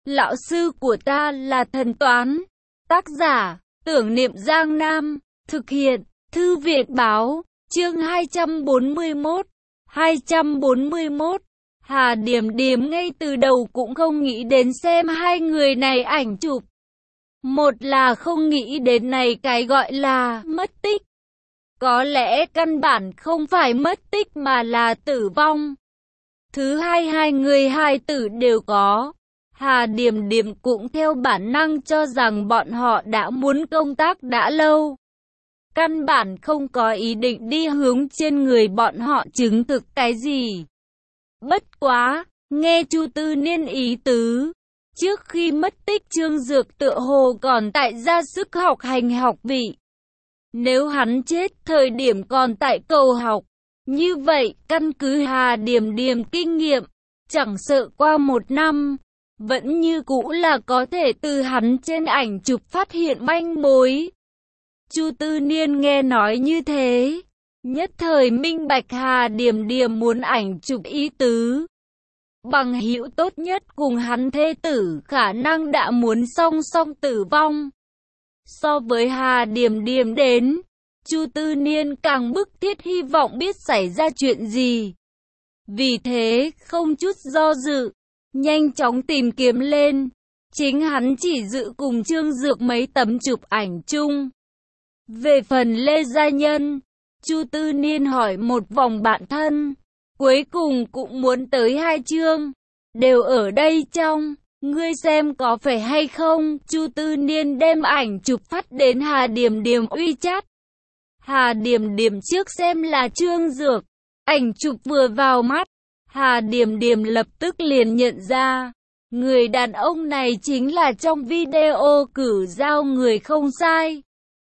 Lão sư của ta là thần toán. Tác giả, Tưởng Niệm Giang Nam. Thực hiện, Thư viện Báo. Chương 241. 241. Hà Điềm Điềm ngay từ đầu cũng không nghĩ đến xem hai người này ảnh chụp. Một là không nghĩ đến này cái gọi là mất tích. Có lẽ căn bản không phải mất tích mà là tử vong. Thứ hai, hai người hai tử đều có. Hà Điềm Điềm cũng theo bản năng cho rằng bọn họ đã muốn công tác đã lâu. Căn bản không có ý định đi hướng trên người bọn họ chứng thực cái gì. Bất quá, nghe Chu Tư Niên ý tứ, trước khi mất tích Trương Dược tựa hồ còn tại ra sức học hành học vị. Nếu hắn chết thời điểm còn tại cầu học, như vậy căn cứ Hà Điềm Điềm kinh nghiệm, chẳng sợ qua 1 năm, vẫn như cũ là có thể từ hắn trên ảnh chụp phát hiện manh mối. Chu Tư Niên nghe nói như thế, nhất thời minh bạch Hà Điềm Điềm muốn ảnh chụp ý tứ. Bằng hữu tốt nhất cùng hắn thê tử khả năng đã muốn song song tử vong. So với Hà Điềm Điềm đến, Chu Tư Niên càng bức thiết hy vọng biết xảy ra chuyện gì. Vì thế, không chút do dự, nhanh chóng tìm kiếm lên. Chính hắn chỉ dự cùng Trương Dược mấy tấm chụp ảnh chung. Về phần Lê Gia Nhân, Chu Tư Niên hỏi một vòng bạn thân, cuối cùng cũng muốn tới 2 chương, đều ở đây trong, ngươi xem có phải hay không? Chu Tư Niên đem ảnh chụp phát đến Hà Điềm Điềm WeChat. Hà Điềm Điềm trước xem là Trương Dược, ảnh chụp vừa vào mắt, Hà Điềm Điềm lập tức liền nhận ra, người đàn ông này chính là trong video cử giao người không sai.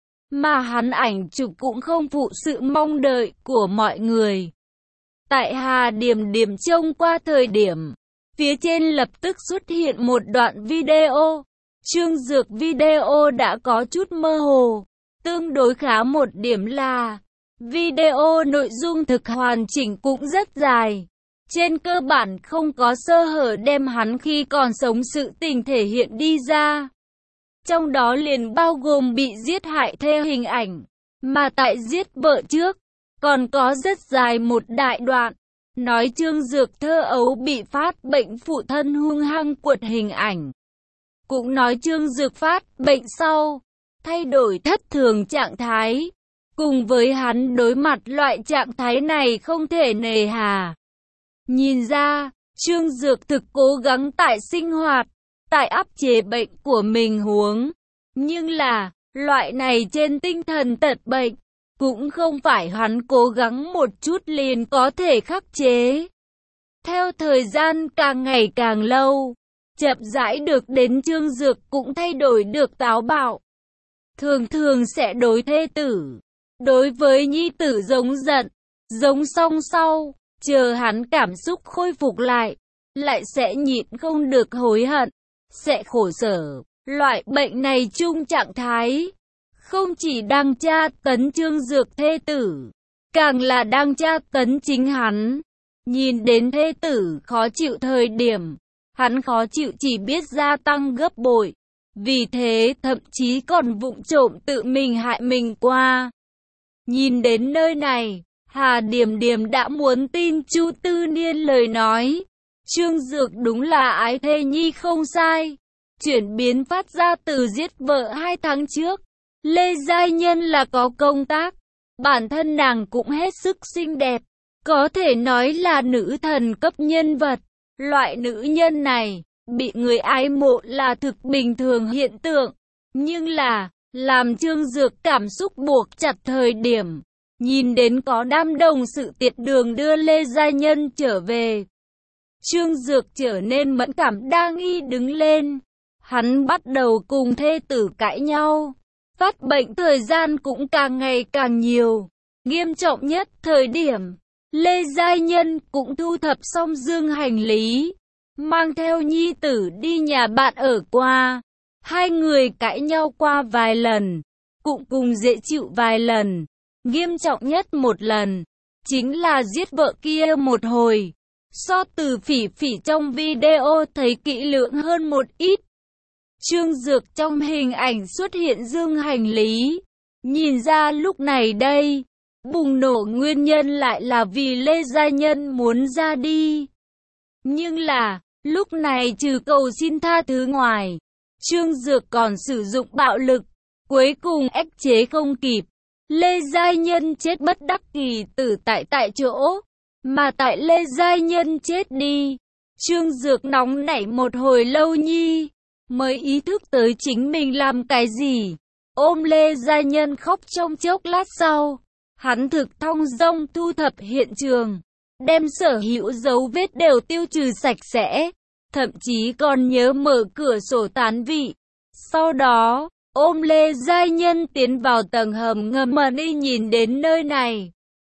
Mà hắn ảnh chụp cũng không phụ sự mong đợi của mọi người. Tại Hà Điềm Điềm trông qua thời điểm, phía trên lập tức xuất hiện một đoạn video. Trương Dược video đã có chút mơ hồ. Tương đối khá một điểm là, video nội dung thực hoàn chỉnh cũng rất dài. Trên cơ bản không có sơ hở đem hắn khi còn sống sự tình thể hiện đi ra. Trong đó liền bao gồm bị giết hại thê hình ảnh, mà tại giết vợ trước, còn có rất dài một đại đoạn, nói Trương Dược thơ ấu bị phát bệnh phụ thân hung hăng quật hình ảnh. Cũng nói Trương Dược phát bệnh sau, thay đổi thất thường trạng thái, cùng với hắn đối mặt loại trạng thái này không thể nề hà. Nhìn ra, Trương Dược thực cố gắng tại sinh hoạt, tại áp chế bệnh của mình huống. Nhưng là, loại này trên tinh thần tật bệnh, cũng không phải hắn cố gắng một chút liền có thể khắc chế. Theo thời gian càng ngày càng lâu, chậm rãi được đến Trương Dược cũng thay đổi được táo bạo. Thường thường sẽ đối thê tử, đối với nhi tử giống giận, giống song sau, chờ hắn cảm xúc khôi phục lại sẽ nhịn không được hối hận, sẽ khổ sở. Loại bệnh này chung trạng thái, không chỉ đang tra tấn Trương Dược thê tử, càng là đang tra tấn chính hắn. Nhìn đến thê tử khó chịu thời điểm, hắn khó chịu chỉ biết gia tăng gấp bội. Vì thế thậm chí còn vụng trộm tự mình hại mình qua. Nhìn đến nơi này, Hà Điềm Điềm đã muốn tin Chu Tư Niên lời nói. Trương Dược đúng là ái thê nhi không sai. Chuyển biến phát ra từ giết vợ 2 tháng trước. Lê Gia Nhân là có công tác. Bản thân nàng cũng hết sức xinh đẹp. Có thể nói là nữ thần cấp nhân vật. Loại nữ nhân này, bị người ái mộ là thực bình thường hiện tượng. Nhưng là, làm Trương Dược cảm xúc buộc chặt thời điểm. Nhìn đến có đám đồng sự tiệt đường đưa Lê Gia Nhân trở về. Trương Dược trở nên mẫn cảm đa nghi đứng lên. Hắn bắt đầu cùng thê tử cãi nhau. Phát bệnh thời gian cũng càng ngày càng nhiều. Nghiêm trọng nhất thời điểm, Lê Gia Nhân cũng thu thập xong dương hành lý, mang theo nhi tử đi nhà bạn ở qua. Hai người cãi nhau qua vài lần, cũng cùng dễ chịu vài lần. Nghiêm trọng nhất một lần, chính là giết vợ kia một hồi. So từ Phỉ Phỉ trong video thấy kỹ lưỡng hơn một ít. Trương Dược trong hình ảnh xuất hiện dương hành lý. Nhìn ra lúc này đây, bùng nổ nguyên nhân lại là vì Lê Gia Nhân muốn ra đi. Nhưng là, lúc này trừ cầu xin tha thứ ngoài, Trương Dược còn sử dụng bạo lực, cuối cùng ức chế không kịp. Lê Gia Nhân chết bất đắc kỳ tử tại chỗ, mà tại Lê Gia Nhân chết đi, Trương Dược nóng nảy một hồi lâu nhi, mới ý thức tới chính mình làm cái gì. Ôm Lê Gia Nhân khóc trong chốc lát sau, hắn thực thong dong thu thập hiện trường, đem sở hữu dấu vết đều tiêu trừ sạch sẽ, thậm chí còn nhớ mở cửa sổ tán vị. Sau đó, ôm Lê Gia Nhân tiến vào tầng hầm ngầm mà đi nhìn đến nơi này.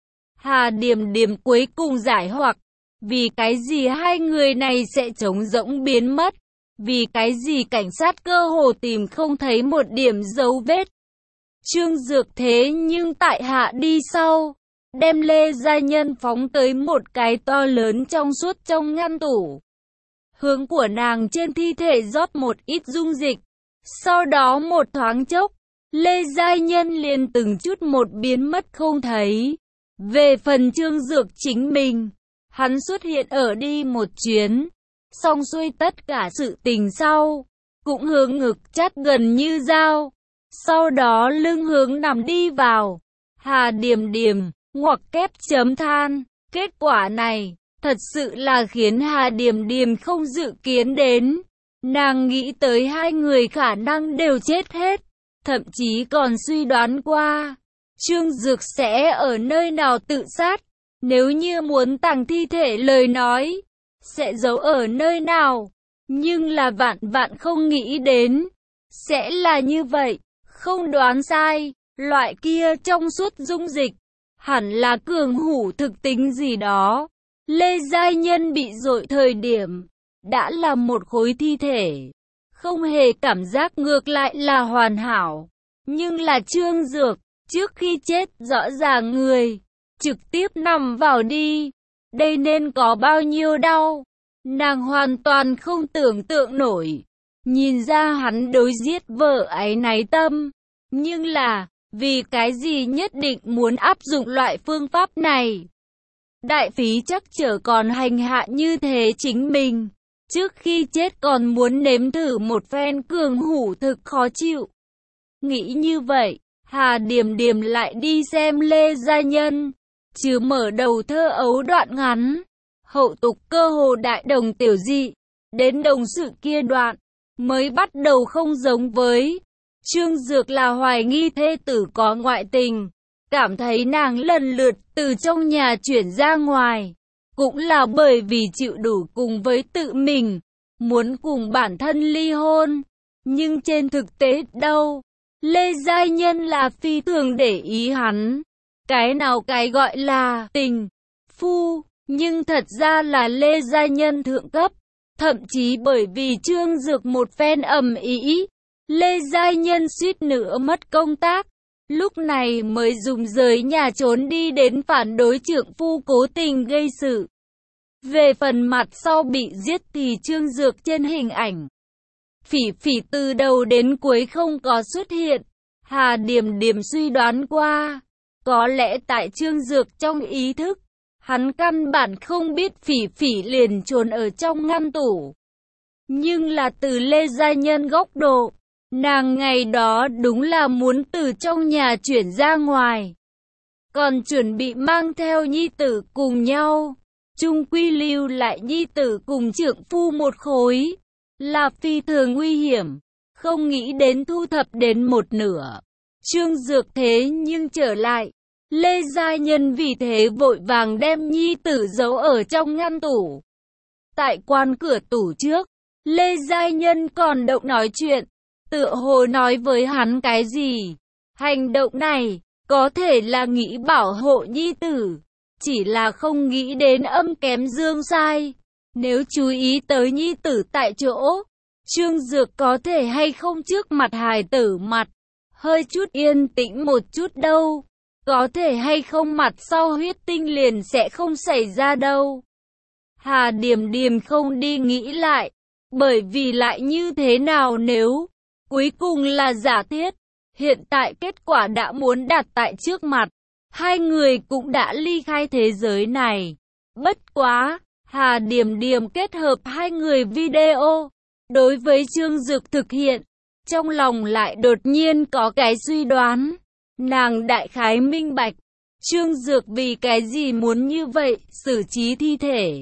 Hà Điềm Điềm cuối cùng giải hoặc, vì cái gì hai người này sẽ trống rỗng biến mất, vì cái gì cảnh sát cơ hồ tìm không thấy một điểm dấu vết. Trương Dược thế nhưng tại hạ đi sau, đem Lê Gia Nhân phóng tới một cái to lớn trong suốt trong ngăn tủ. Hướng của nàng trên thi thể rót một ít dung dịch. Sau đó một thoáng chốc, Lê Gia Nhân liền từng chút một biến mất không thấy. Về phần Trương Dược chính mình, hắn xuất hiện ở đi một chuyến, xong xuôi tất cả sự tình sau, cũng hướng ngực chát gần như dao. Sau đó lưng hướng nằm đi vào. Hà Điềm Điềm, ngoặc kép chấm than. Kết quả này, thật sự là khiến Hà Điềm Điềm không dự kiến đến. Nàng nghĩ tới hai người khả năng đều chết hết, thậm chí còn suy đoán qua Trương Dược sẽ ở nơi nào tự sát. Nếu như muốn tàng thi thể lời nói, sẽ giấu ở nơi nào. Nhưng là vạn vạn không nghĩ đến sẽ là như vậy. Không đoán sai, loại kia trong suốt dung dịch hẳn là cường hủ thực tính gì đó. Lê Gia Nhân bị dội thời điểm đã là một khối thi thể, không hề cảm giác, ngược lại là hoàn hảo. Nhưng là Trương Dược, trước khi chết rõ ràng người trực tiếp nằm vào đi, đây nên có bao nhiêu đau. Nàng hoàn toàn không tưởng tượng nổi. Nhìn ra hắn đối giết vợ áy náy tâm, nhưng là vì cái gì nhất định muốn áp dụng loại phương pháp này. Đại phí chắc chở còn hành hạ như thế chính mình, trước khi chết còn muốn nếm thử một phen cường hủ thực khó chịu. Nghĩ như vậy, Hà Điềm Điềm lại đi xem Lê Gia Nhân, chứ mở đầu thơ ấu đoạn ngắn, hậu tục cơ hồ đại đồng tiểu dị, đến đồng sự kia đoạn, mới bắt đầu không giống với. Trương Dược là hoài nghi thê tử có ngoại tình, cảm thấy nàng lần lượt từ trong nhà chuyển ra ngoài, cũng là bởi vì chịu đủ cùng với tự mình, muốn cùng bản thân ly hôn. Nhưng trên thực tế đâu, Lê Gia Nhân là phi thường để ý hắn. Cái nào cái gọi là tình phu, nhưng thật ra là Lê Gia Nhân thượng cấp. Thậm chí bởi vì Trương Dược một phen ầm ĩ, Lê Gia Nhân suýt nữa mất công tác, lúc này mới dùng rời nhà trốn đi đến phản đối trượng phu cố tình gây sự. Về phần mặt sau bị giết thì Trương Dược trên hình ảnh Phỉ Phỉ từ đầu đến cuối không có xuất hiện. Hà Điềm Điềm suy đoán qua, có lẽ tại Trương Dược trong ý thức, hắn căn bản không biết Phỉ Phỉ liền trốn ở trong ngăn tủ. Nhưng là từ Lê Gia Nhân góc độ, nàng ngày đó đúng là muốn từ trong nhà chuyển ra ngoài, còn chuẩn bị mang theo nhi tử cùng nhau, chung quy lưu lại nhi tử cùng trượng phu một khối, là phi thường nguy hiểm. Không nghĩ đến thu thập đến một nửa, Trương Dược thế nhưng trở lại. Lê Gia Nhân vì thế vội vàng đem nhi tử giấu ở trong ngăn tủ. Tại quan cửa tủ trước, Lê Gia Nhân còn động nói chuyện, tựa hồ nói với hắn cái gì. Hành động này có thể là nghĩ bảo hộ nhi tử, chỉ là không nghĩ đến âm kém dương sai. Nếu chú ý tới nhi tử tại chỗ, Trương Dược có thể hay không trước mặt hài tử mặt hơi chút yên tĩnh một chút đâu, có thể hay không mặt sau huyết tinh liền sẽ không xảy ra đâu. Hà Điềm Điềm không đi nghĩ lại, bởi vì lại như thế nào nếu cuối cùng là giả thiết, hiện tại kết quả đã muốn đặt tại trước mặt, hai người cũng đã ly khai thế giới này. Bất quá, Hà Điềm Điềm kết hợp hai người video, đối với Trương Dược thực hiện, trong lòng lại đột nhiên có cái suy đoán. Nàng đại khái minh bạch, Trương Dược vì cái gì muốn như vậy xử trí thi thể,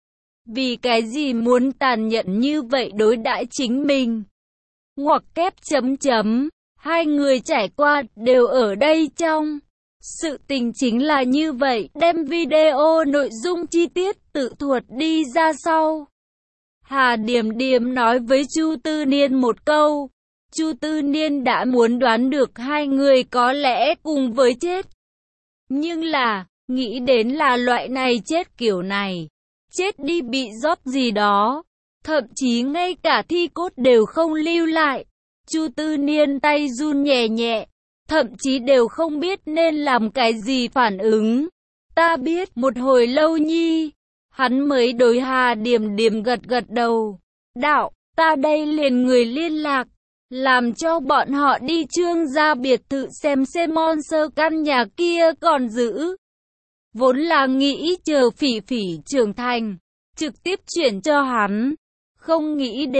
vì cái gì muốn tàn nhẫn như vậy đối đãi chính mình. Ngoặc kép chấm chấm, hai người trải qua đều ở đây trong. Sự tình chính là như vậy, đem video nội dung chi tiết tự thuật đi ra sau. Hà Điềm Điềm nói với Chu Tư Niên một câu. Chu Tư Niên đã muốn đoán được hai người có lẽ cùng với chết. Nhưng là, nghĩ đến là loại này chết kiểu này. Chết đi bị rót gì đó. Thậm chí ngay cả thi cốt đều không lưu lại. Chu Tư Niên tay run nhẹ nhẹ. Thậm chí đều không biết nên làm cái gì phản ứng. Ta biết một hồi lâu nhi. Hắn mới đối Hà Điềm Điềm gật gật đầu. Đạo, ta đây liền người liên lạc. Làm cho bọn họ đi Trương gia biệt thự xem monster căn nhà kia còn giữ. Vốn là nghĩ chờ Phỉ Phỉ trưởng thành, trực tiếp chuyển cho hắn. Không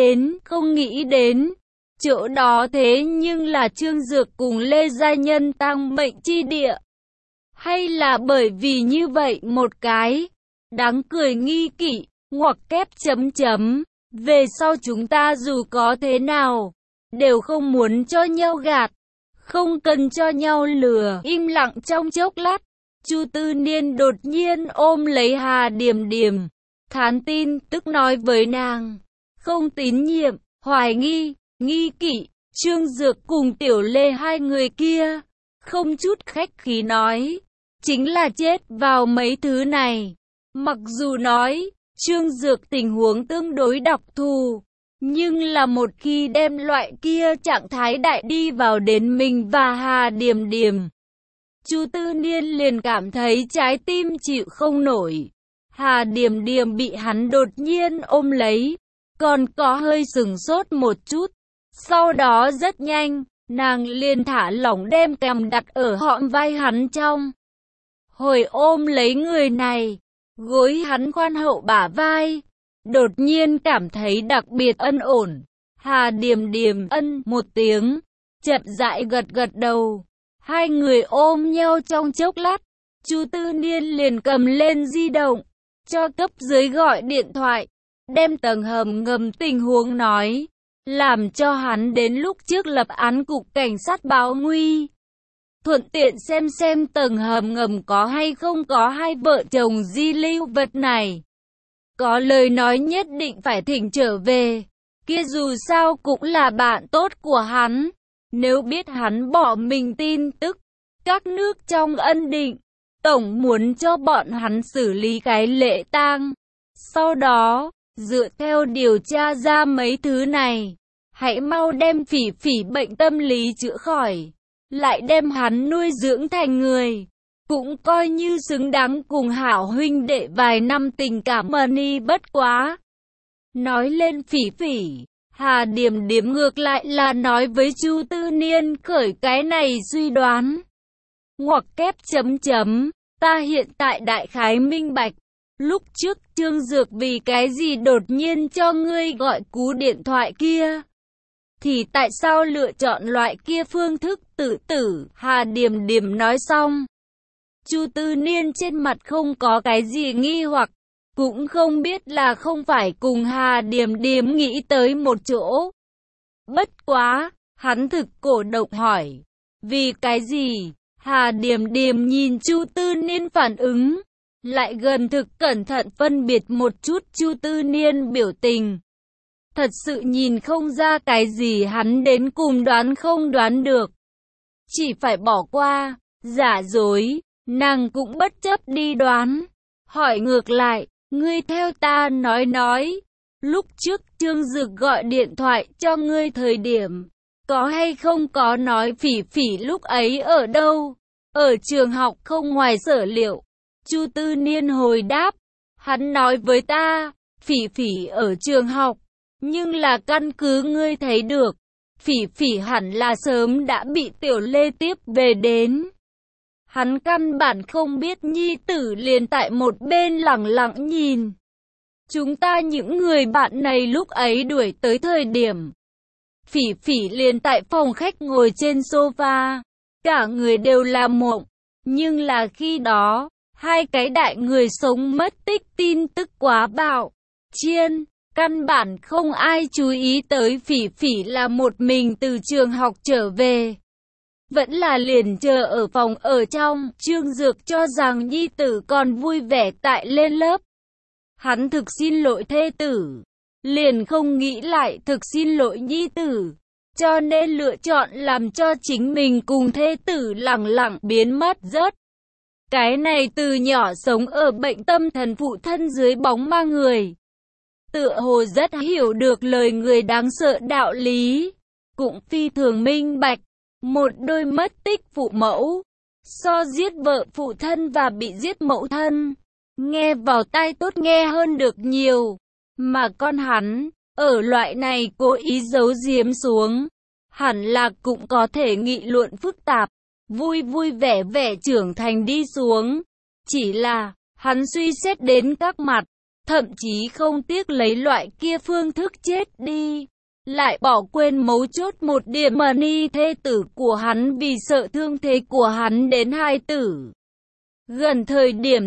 nghĩ đến. Chỗ đó thế nhưng là Trương Dược cùng Lê Gia Nhân tang mệnh chi địa. Hay là bởi vì như vậy một cái đáng cười nghi kỵ, ngoặc kép chấm chấm. Về sau chúng ta dù có thế nào, đều không muốn cho nhau gạt, không cần cho nhau lừa. Im lặng trong chốc lát, Chu Tư Niên đột nhiên ôm lấy Hà Điềm Điềm, thán tin tức nói với nàng, không tín nhiệm, hoài nghi, nghi kỵ, Trương Dược cùng Tiểu Lê hai người kia, không chút khách khí nói, chính là chết vào mấy thứ này. Mặc dù nói, Trương Dược tình huống tương đối đặc thù, nhưng là một khi đem loại kia trạng thái đại đi vào đến mình và Hà Điềm Điềm, Chu Tư Niên liền cảm thấy trái tim chịu không nổi. Hà Điềm Điềm bị hắn đột nhiên ôm lấy, còn có hơi sừng sốt một chút. Sau đó rất nhanh, nàng liền thả lỏng đem cằm đặt ở hõm vai hắn trong. Hồi ôm lấy người này, gối hắn khoan hậu bả vai, đột nhiên cảm thấy đặc biệt ân ổn. Hà Điềm Điềm ân một tiếng, chậm rãi gật gật đầu. Hai người ôm nhau trong chốc lát, Chu Tư Niên liền cầm lên di động, cho cấp dưới gọi điện thoại, đem tầng hầm ngầm tình huống nói, làm cho hắn đến lúc trước lập án cục cảnh sát báo nguy. Thuận tiện xem tầng hầm ngầm có hay không có hai vợ chồng di lưu vật này. Có lời nói nhất định phải thỉnh trở về, kia dù sao cũng là bạn tốt của hắn. Nếu biết hắn bỏ mình tin tức, các nước trong ân định, tổng muốn cho bọn hắn xử lý cái lễ tang. Sau đó, dựa theo điều tra ra mấy thứ này, hãy mau đem Phỉ Phỉ bệnh tâm lý chữa khỏi, lại đem hắn nuôi dưỡng thành người, cũng coi như xứng đáng cùng hảo huynh đệ vài năm tình cảm money. Bất quá. Nói lên Phỉ Phỉ, Hà Điềm Điềm ngược lại là nói với Chu Tư Niên khởi cái này suy đoán. Ngoặc kép chấm chấm, ta hiện tại đại khái minh bạch. Lúc trước Trương Dược vì cái gì đột nhiên cho ngươi gọi cú điện thoại kia? Thì tại sao lựa chọn loại kia phương thức tự tử? Hà Điềm Điềm nói xong. Chu Tư Niên trên mặt không có cái gì nghi hoặc, cũng không biết là không phải cùng Hà Điềm Điềm nghĩ tới một chỗ. Bất quá, hắn thực cổ động hỏi, vì cái gì? Hà Điềm Điềm nhìn Chu Tư Niên phản ứng, lại gần thực cẩn thận phân biệt một chút Chu Tư Niên biểu tình. Thật sự nhìn không ra cái gì hắn đến cùng đoán không đoán được. Chỉ phải bỏ qua, giả dối, nàng cũng bất chấp đi đoán. Hỏi ngược lại, ngươi theo ta nói, lúc trước Trương Dực gọi điện thoại cho ngươi thời điểm, có hay không có nói Phỉ Phỉ lúc ấy ở đâu? Ở trường học không ngoài sở liệu. Chu Tư Niên hồi đáp, Hắn nói với ta, Phỉ Phỉ ở trường học, nhưng là căn cứ ngươi thấy được, Phỉ Phỉ hẳn là sớm đã bị Tiểu Lê tiếp về đến. Hắn căn bản không biết nhi tử liền tại một bên lẳng lặng nhìn. Chúng ta những người bạn này lúc ấy đuổi tới thời điểm, Phỉ Phỉ liền tại phòng khách ngồi trên sofa, cả người đều là mộng. Nhưng là khi đó, hai cái đại người sống mất tích tin tức quá bạo chiên, căn bản không ai chú ý tới Phỉ Phỉ là một mình từ trường học trở về. Vẫn là liền chờ ở phòng ở trong, Trương Dược cho rằng nhi tử còn vui vẻ tại lên lớp. Hắn thực xin lỗi thê tử, liền không nghĩ lại thực xin lỗi nhi tử, cho nên lựa chọn làm cho chính mình cùng thê tử lẳng lặng biến mất rớt. Cái này từ nhỏ sống ở bệnh tâm thần phụ thân dưới bóng ma người, tựa hồ rất hiểu được lời người đáng sợ đạo lý, cũng phi thường minh bạch, một đôi mất tích phụ mẫu, so giết vợ phụ thân và bị giết mẫu thân, nghe vào tai tốt nghe hơn được nhiều, mà con hắn, ở loại này cố ý giấu giếm xuống, hẳn là cũng có thể nghị luận phức tạp, vui vui vẻ vẻ trưởng thành đi xuống. Chỉ là, hắn suy xét đến các mặt, thậm chí không tiếc lấy loại kia phương thức chết đi, lại bỏ quên mấu chốt một điểm mà ni thê tử của hắn vì sợ thương thế của hắn đến hai tử. Gần thời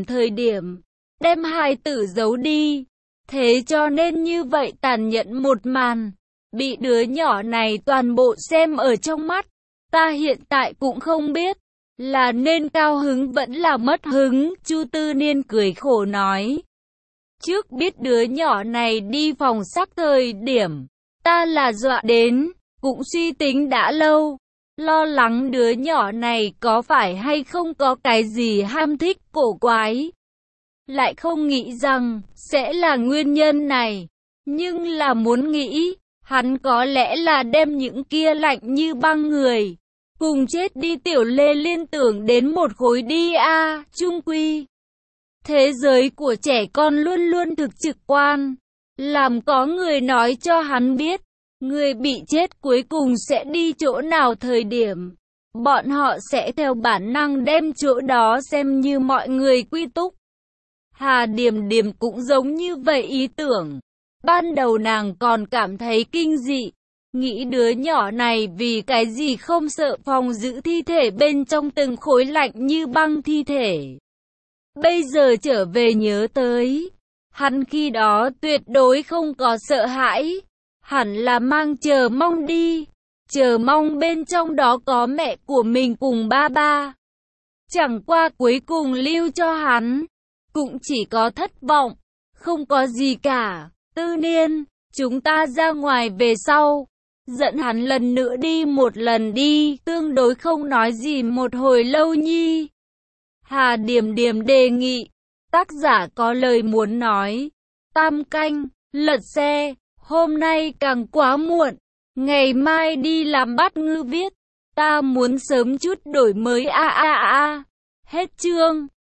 điểm, đem hai tử giấu đi, thế cho nên như vậy tàn nhẫn một màn, bị đứa nhỏ này toàn bộ xem ở trong mắt. Ta hiện tại cũng không biết, là nên cao hứng vẫn là mất hứng, Chu Tư Niên cười khổ nói. Trước biết đứa nhỏ này đi phòng sắc thời điểm, ta là dọa đến, cũng suy tính đã lâu, lo lắng đứa nhỏ này có phải hay không có cái gì ham thích cổ quái. Lại không nghĩ rằng, sẽ là nguyên nhân này, nhưng là muốn nghĩ, hắn có lẽ là đem những kia lạnh như băng người, cùng chết đi Tiểu Lê liên tưởng đến một khối đi a, chung quy. Thế giới của trẻ con luôn luôn thực trực quan, làm có người nói cho hắn biết, người bị chết cuối cùng sẽ đi chỗ nào thời điểm. Bọn họ sẽ theo bản năng đem chỗ đó xem như mọi người quy túc. Hà Điềm Điềm cũng giống như vậy ý tưởng. Ban đầu nàng còn cảm thấy kinh dị, nghĩ đứa nhỏ này vì cái gì không sợ phòng giữ thi thể bên trong từng khối lạnh như băng thi thể. Bây giờ trở về nhớ tới, hắn khi đó tuyệt đối không có sợ hãi, hẳn là mang chờ mong đi, chờ mong bên trong đó có mẹ của mình cùng ba ba. Chẳng qua cuối cùng lưu cho hắn, cũng chỉ có thất vọng, không có gì cả. Tư Niên, chúng ta ra ngoài về sau, dẫn hắn lần nữa đi một lần đi, tương đối không nói gì một hồi lâu nhi. Hà Điềm Điềm đề nghị, tác giả có lời muốn nói. Tam canh, lật xe, hôm nay càng quá muộn, ngày mai đi làm Bát Ngư viết, ta muốn sớm chút đổi mới a. Hết chương.